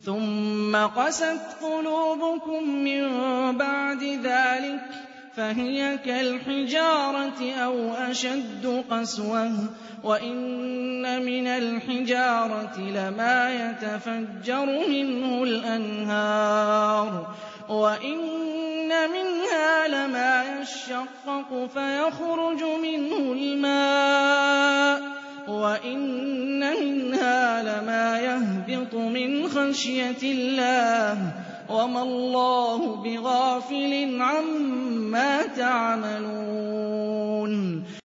ثُمَّ قَسَتْ قُلُوبُكُم مِّن بَعْدِ ذَٰلِكَ فَهِيَ كَالْحِجَارَةِ أَوْ أَشَدُّ قَسْوَةً ۚ وَإِنَّ مِنَ الْحِجَارَةِ لَمَا يَتَفَجَّرُ مِنْهُ الْأَنْهَارُ وَإِنَّ مِنْهَا لَمَا يَشَّقَّقُ فَيَخْرُجُ مِنْهُ الْمَاءُ وَإِنَّ مِنْهَا لَمَا يَهْبِطُ مِنْ خَشْيَةِ اللَّهِ ۗ وَمَا اللَّهُ بِغَافِلٍ عَمَّا تَعْمَلُونَ